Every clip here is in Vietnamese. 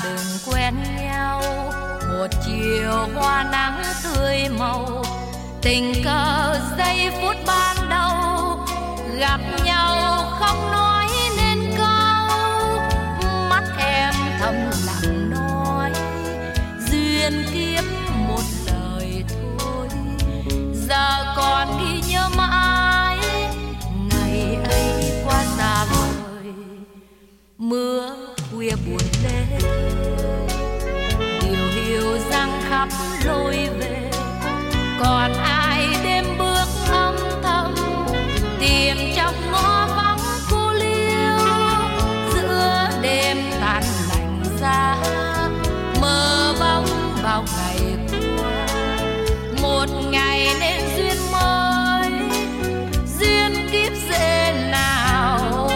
đừng quen nhau, một chiều hoa nắng tươi màu, tình cờ giây phút ban đầu gặp nhau không nói nên câu, mắt em thầm lặng nói duyên kiếp một lời thôi. Giờ còn ghi nhớ mãi ngày ấy qua xa vời, mưa khuya buồn lê điều hiu răng khắp lối về. Còn ai đêm bước âm thầm tìm trong ngõ vắng cô liêu, giữa đêm tàn lạnh giá mơ bóng bao ngày qua. Một ngày nên duyên mới, duyên kiếp dễ nào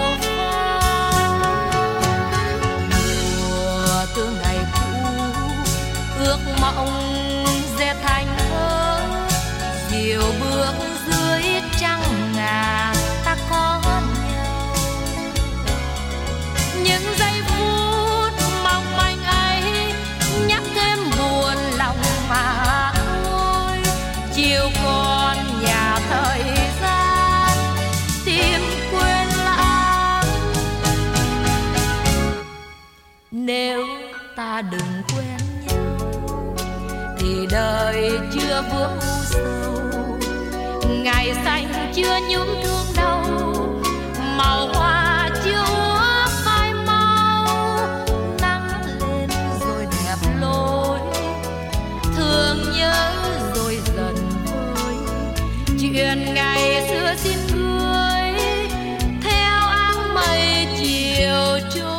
mùa tương ngày cũ, ước mong dệt thành thơ. Diều bước dưới trăng ngà ta có nhau, những giây phút mong manh ấy nhắc thêm buồn lòng mà thôi. Chiều còn nhà thời gian tìm quên lãng, nếu ta đừng quen nhau thì đời chưa vướng u sầu, ngày xanh chưa nhuốm thương đau, màu hoa chưa úa phai mau. Nắng lên rồi đẹp lối, thương nhớ rồi dần vơi. Chuyện ngày xưa xin cưới theo áng mây chiều trôi.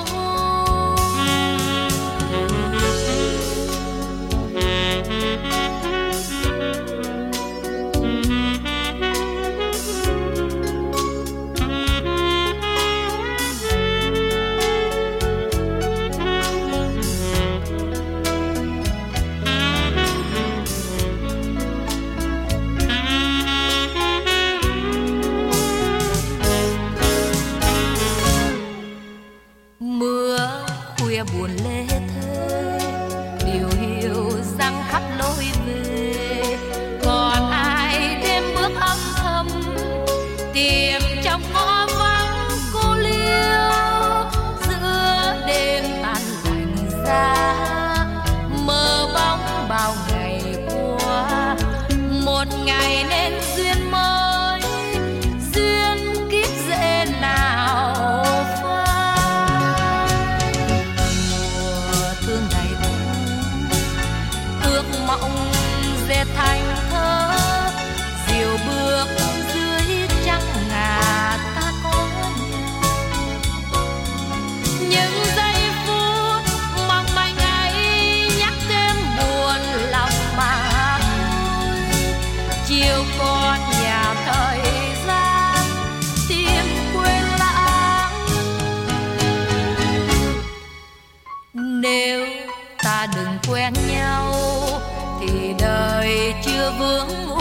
Mưa khuya buồn lê thê điều hiu răng khắp lối về. Còn ai đêm bước âm thầm tìm trong ngõ vắng cô liêu, giữa đêm tàn lạnh giá mơ bóng bao ngày qua. Một ngày nên duyên mới, duyên kiếp dễ nào mộng dệt thành thơ. Diều bước dưới trăng ngà ta có nhau, những giây phút mong manh ấy nhắc thêm buồn lòng mà thôi. Chiều còn nhà thời gian tìm quên lãng, nếu ta đừng quen nhau thì đời chưa vướng